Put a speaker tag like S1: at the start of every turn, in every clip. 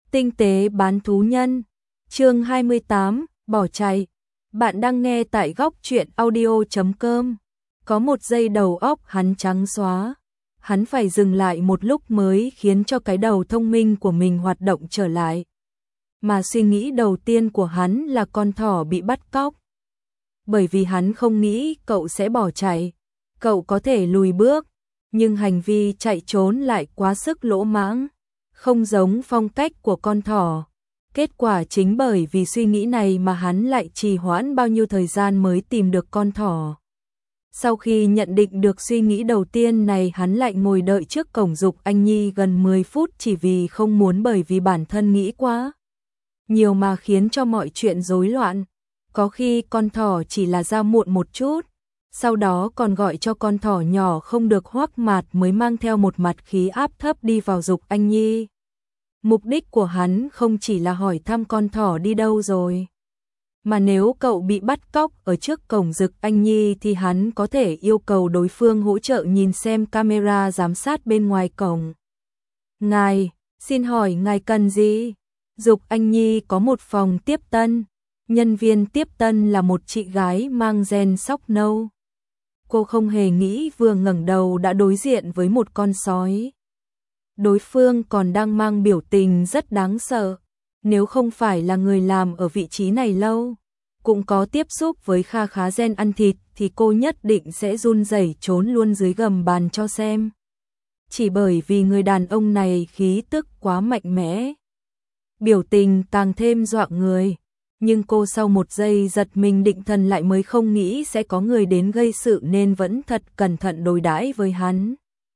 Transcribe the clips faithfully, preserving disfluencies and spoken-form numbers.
S1: Tinh tế bán thú nhân, chương hai mươi tám, bỏ chạy. Bạn đang nghe tại góc truyện audio chấm com. Có một giây đầu óc hắn trắng xóa. Hắn phải dừng lại một lúc mới khiến cho cái đầu thông minh của mình hoạt động trở lại. Mà suy nghĩ đầu tiên của hắn là con thỏ bị bắt cóc. Bởi vì hắn không nghĩ cậu sẽ bỏ chạy. Cậu có thể lùi bước, nhưng hành vi chạy trốn lại quá sức lỗ mãng, không giống phong cách của con thỏ. Kết quả chính bởi vì suy nghĩ này mà hắn lại trì hoãn bao nhiêu thời gian mới tìm được con thỏ. Sau khi nhận định được suy nghĩ đầu tiên này, hắn lại ngồi đợi trước cổng Dục Anh Nhi gần mười phút chỉ vì không muốn bởi vì bản thân nghĩ quá nhiều mà khiến cho mọi chuyện rối loạn. Có khi con thỏ chỉ là ra muộn một chút, sau đó còn gọi cho con thỏ nhỏ không được Hoắc Mạt mới mang theo một mặt khí áp thấp đi vào Dục Anh Nhi. Mục đích của hắn không chỉ là hỏi thăm con thỏ đi đâu rồi, mà nếu cậu bị bắt cóc ở trước cổng Dục Anh Nhi thì hắn có thể yêu cầu đối phương hỗ trợ nhìn xem camera giám sát bên ngoài cổng. Ngài, xin hỏi ngài cần gì? Dục Anh Nhi có một phòng tiếp tân. Nhân viên tiếp tân là một chị gái mang gen sóc nâu. Cô không hề nghĩ vừa ngẩng đầu đã đối diện với một con sói. Đối phương còn đang mang biểu tình rất đáng sợ. Nếu không phải là người làm ở vị trí này lâu, cũng có tiếp xúc với kha khá gen ăn thịt thì cô nhất định sẽ run rẩy trốn luôn dưới gầm bàn cho xem. Chỉ bởi vì người đàn ông này khí tức quá mạnh mẽ, biểu tình càng thêm dọa người. Nhưng cô sau một giây giật mình định thần lại mới không nghĩ sẽ có người đến gây sự nên vẫn thật cẩn thận đối đãi với hắn.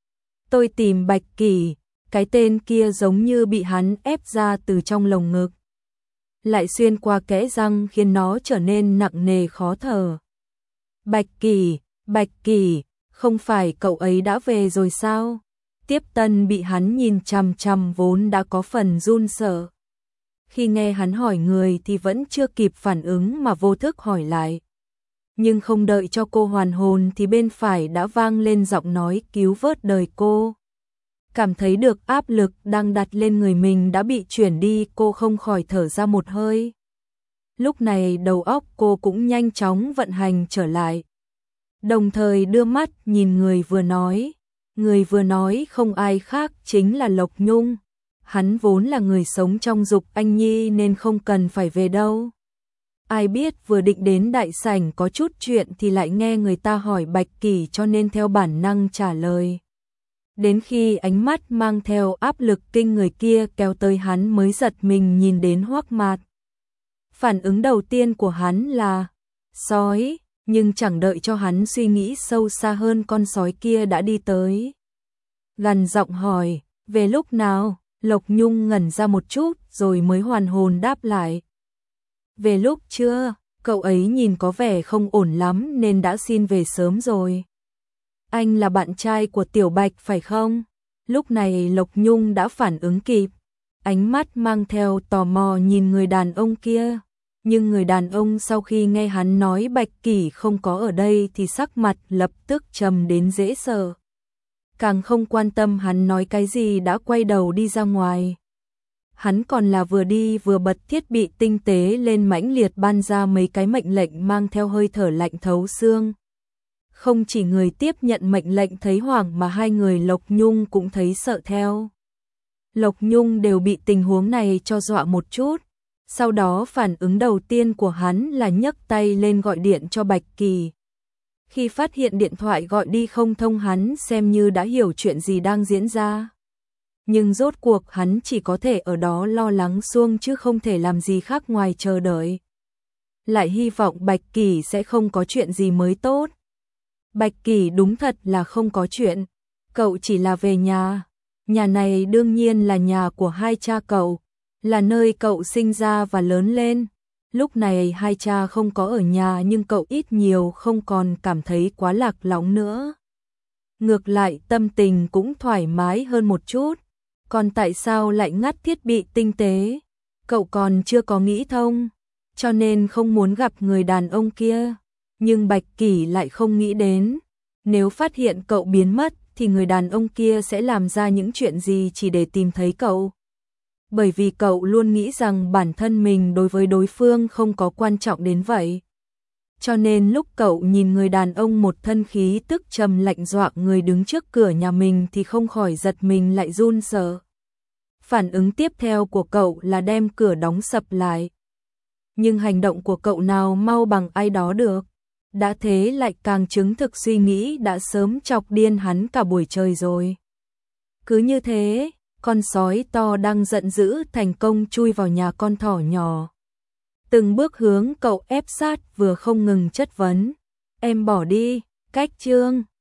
S1: Tôi tìm Bạch Kỳ, cái tên kia giống như bị hắn ép ra từ trong lồng ngực, lại xuyên qua kẽ răng khiến nó trở nên nặng nề khó thở. Bạch Kỳ, Bạch Kỳ, không phải cậu ấy đã về rồi sao? Tiếp tân bị hắn nhìn chằm chằm vốn đã có phần run sợ. Khi nghe hắn hỏi người thì vẫn chưa kịp phản ứng mà vô thức hỏi lại. Nhưng không đợi cho cô hoàn hồn thì bên phải đã vang lên giọng nói cứu vớt đời cô. Cảm thấy được áp lực đang đặt lên người mình đã bị chuyển đi, cô không khỏi thở ra một hơi. Lúc này đầu óc cô cũng nhanh chóng vận hành trở lại. Đồng thời đưa mắt nhìn người vừa nói. Người vừa nói không ai khác chính là Lộc Nhung. Hắn vốn là người sống trong Dục Anh Nhi nên không cần phải về đâu. Ai biết vừa định đến đại sảnh có chút chuyện thì lại nghe người ta hỏi Bạch Kỳ cho nên theo bản năng trả lời. Đến khi ánh mắt mang theo áp lực kinh người kia kéo tới hắn mới giật mình nhìn đến Hoắc Mạt. Phản ứng đầu tiên của hắn là sói, nhưng chẳng đợi cho hắn suy nghĩ sâu xa hơn con sói kia đã đi tới. Gằn giọng hỏi, về lúc nào? Lộc Nhung ngẩn ra một chút rồi mới hoàn hồn đáp lại. Về lúc trưa, cậu ấy nhìn có vẻ không ổn lắm nên đã xin về sớm rồi. Anh là bạn trai của Tiểu Bạch phải không? Lúc này Lộc Nhung đã phản ứng kịp. Ánh mắt mang theo tò mò nhìn người đàn ông kia. Nhưng người đàn ông sau khi nghe hắn nói Bạch Kỳ không có ở đây thì sắc mặt lập tức trầm đến dễ sợ. Càng không quan tâm hắn nói cái gì đã quay đầu đi ra ngoài. Hắn còn là vừa đi vừa bật thiết bị tinh tế lên mãnh liệt ban ra mấy cái mệnh lệnh mang theo hơi thở lạnh thấu xương. Không chỉ người tiếp nhận mệnh lệnh thấy hoảng mà hai người Lộc Nhung cũng thấy sợ theo. Lộc Nhung đều bị tình huống này cho dọa một chút. Sau đó phản ứng đầu tiên của hắn là nhấc tay lên gọi điện cho Bạch Kỳ. Khi phát hiện điện thoại gọi đi không thông hắn xem như đã hiểu chuyện gì đang diễn ra. Nhưng rốt cuộc hắn chỉ có thể ở đó lo lắng suông chứ không thể làm gì khác ngoài chờ đợi. Lại hy vọng Bạch Kỳ sẽ không có chuyện gì mới tốt. Bạch Kỳ đúng thật là không có chuyện. Cậu chỉ là về nhà. Nhà này đương nhiên là nhà của hai cha cậu, là nơi cậu sinh ra và lớn lên. Lúc này hai cha không có ở nhà nhưng cậu ít nhiều không còn cảm thấy quá lạc lõng nữa. Ngược lại tâm tình cũng thoải mái hơn một chút. Còn tại sao lại ngắt thiết bị tinh tế? Cậu còn chưa có nghĩ thông, cho nên không muốn gặp người đàn ông kia. Nhưng Bạch Kỳ lại không nghĩ đến. Nếu phát hiện cậu biến mất thì người đàn ông kia sẽ làm ra những chuyện gì chỉ để tìm thấy cậu. bởi vì cậu luôn nghĩ rằng bản thân mình đối với đối phương không có quan trọng đến vậy. Cho nên lúc cậu nhìn người đàn ông một thân khí tức trầm lạnh dọa người đứng trước cửa nhà mình thì không khỏi giật mình lại run sợ. Phản ứng tiếp theo của cậu là đem cửa đóng sập lại. Nhưng hành động của cậu nào mau bằng ai đó được. Đã thế lại càng chứng thực suy nghĩ đã sớm chọc điên hắn cả buổi trời rồi. Cứ như thế, con sói to đang giận dữ thành công chui vào nhà con thỏ nhỏ. Từng bước hướng cậu ép sát vừa không ngừng chất vấn. Em bỏ đi, cách trương.